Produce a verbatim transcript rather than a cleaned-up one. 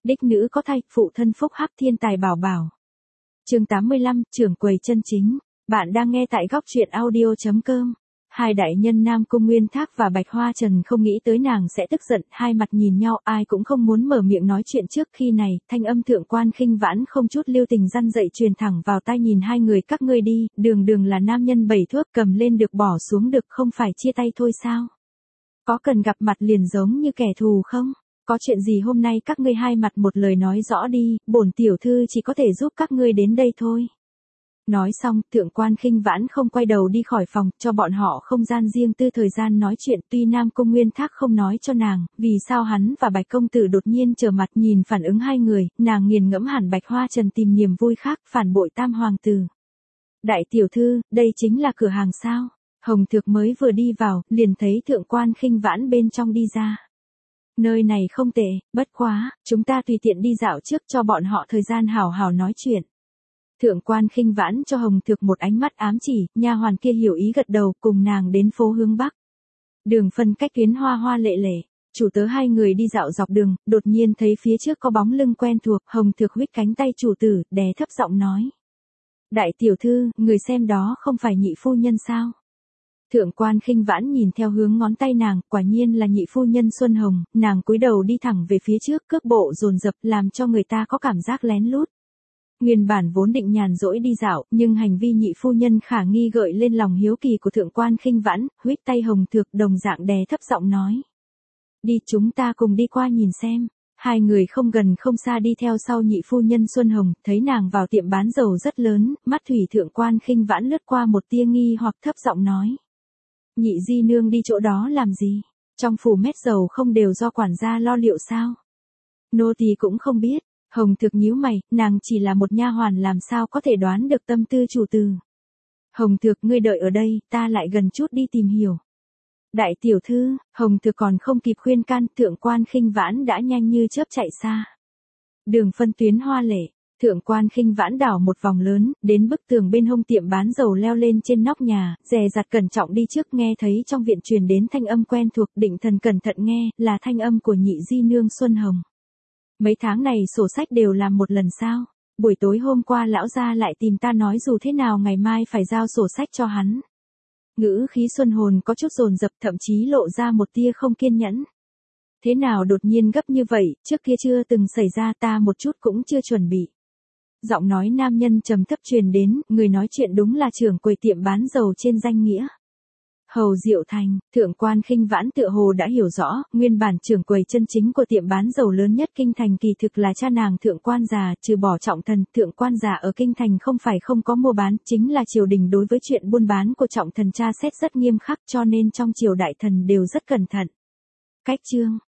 đích nữ có thai, phụ thân phúc hắc thiên tài bảo bảo. Chương tám mươi lăm, trưởng quầy chân chính. Bạn đang nghe tại góc truyện audio chấm com. Hai đại nhân Nam Cung Nguyên Thác và Bạch Hoa Trần không nghĩ tới nàng sẽ tức giận, hai mặt nhìn nhau, ai cũng không muốn mở miệng nói chuyện trước. Khi này, thanh âm Thượng Quan Khinh Vãn không chút lưu tình răn dậy truyền thẳng vào tai, nhìn hai người các ngươi đi, đường đường là nam nhân bảy thuốc, cầm lên được bỏ xuống được, không phải chia tay thôi sao? Có cần gặp mặt liền giống như kẻ thù không? Có chuyện gì hôm nay các ngươi hai mặt một lời nói rõ đi, bổn tiểu thư chỉ có thể giúp các ngươi đến đây thôi. Nói xong, Thượng Quan Khinh Vãn không quay đầu đi khỏi phòng, cho bọn họ không gian riêng tư thời gian nói chuyện. Tuy Nam Cung Nguyên Thác không nói cho nàng, vì sao hắn và Bạch công tử đột nhiên trở mặt, nhìn phản ứng hai người, nàng nghiền ngẫm hẳn Bạch Hoa Trần tìm niềm vui khác, phản bội Tam hoàng tử. Đại tiểu thư, đây chính là cửa hàng sao? Hồng Thược mới vừa đi vào, liền thấy Thượng Quan Khinh Vãn bên trong đi ra. Nơi này không tệ, bất quá, chúng ta tùy tiện đi dạo trước cho bọn họ thời gian hào hào nói chuyện. Thượng Quan Khinh Vãn cho Hồng Thược một ánh mắt ám chỉ, nha hoàn kia hiểu ý gật đầu, cùng nàng đến phố hướng Bắc. Đường phân cách tuyến hoa hoa lệ lệ, chủ tớ hai người đi dạo dọc đường, đột nhiên thấy phía trước có bóng lưng quen thuộc, Hồng Thược huýt cánh tay chủ tử, đè thấp giọng nói. Đại tiểu thư, người xem đó không phải nhị phu nhân sao? Thượng Quan Khinh Vãn nhìn theo hướng ngón tay nàng, quả nhiên là nhị phu nhân Xuân Hồng, nàng cúi đầu đi thẳng về phía trước, cước bộ dồn dập làm cho người ta có cảm giác lén lút. Nguyên bản vốn định nhàn rỗi đi dạo, nhưng hành vi nhị phu nhân khả nghi gợi lên lòng hiếu kỳ của Thượng Quan Khinh Vãn, huýt tay Hồng Thược đồng dạng đè thấp giọng nói. Đi, chúng ta cùng đi qua nhìn xem. Hai người không gần không xa đi theo sau nhị phu nhân Xuân Hồng, thấy nàng vào tiệm bán dầu rất lớn, mắt thủy Thượng Quan Khinh Vãn lướt qua một tia nghi hoặc thấp giọng nói. Nhị di nương đi chỗ đó làm gì? Trong phủ mét dầu không đều do quản gia lo liệu sao? Nô tỳ cũng không biết. Hồng Thược nhíu mày, nàng chỉ là một nha hoàn làm sao có thể đoán được tâm tư chủ tử. Hồng Thược, ngươi đợi ở đây, ta lại gần chút đi tìm hiểu. Đại tiểu thư, Hồng Thược còn không kịp khuyên can, Thượng Quan Khinh Vãn đã nhanh như chớp chạy xa. Đường phân tuyến hoa lệ, Thượng Quan Khinh Vãn đảo một vòng lớn, đến bức tường bên hông tiệm bán dầu leo lên trên nóc nhà, dè dặt cẩn trọng đi trước, nghe thấy trong viện truyền đến thanh âm quen thuộc, định thần cẩn thận nghe, là thanh âm của nhị di nương Xuân Hồng. Mấy tháng này sổ sách đều làm một lần sao? Buổi tối hôm qua lão gia lại tìm ta nói dù thế nào ngày mai phải giao sổ sách cho hắn. Ngữ khí Xuân Hồn có chút dồn dập, thậm chí lộ ra một tia không kiên nhẫn. Thế nào đột nhiên gấp như vậy, trước kia chưa từng xảy ra, ta một chút cũng chưa chuẩn bị. Giọng nói nam nhân trầm thấp truyền đến, người nói chuyện đúng là trưởng quầy tiệm bán dầu trên danh nghĩa. Hầu Diệu Thành. Thượng Quan Khinh Vãn tựa hồ đã hiểu rõ, nguyên bản trưởng quầy chân chính của tiệm bán dầu lớn nhất kinh thành kỳ thực là cha nàng Thượng Quan già, trừ bỏ Trọng Thần, Thượng Quan già ở kinh thành không phải không có mua bán, chính là triều đình đối với chuyện buôn bán của Trọng Thần tra xét rất nghiêm khắc, cho nên trong triều đại thần đều rất cẩn thận. Cách chương,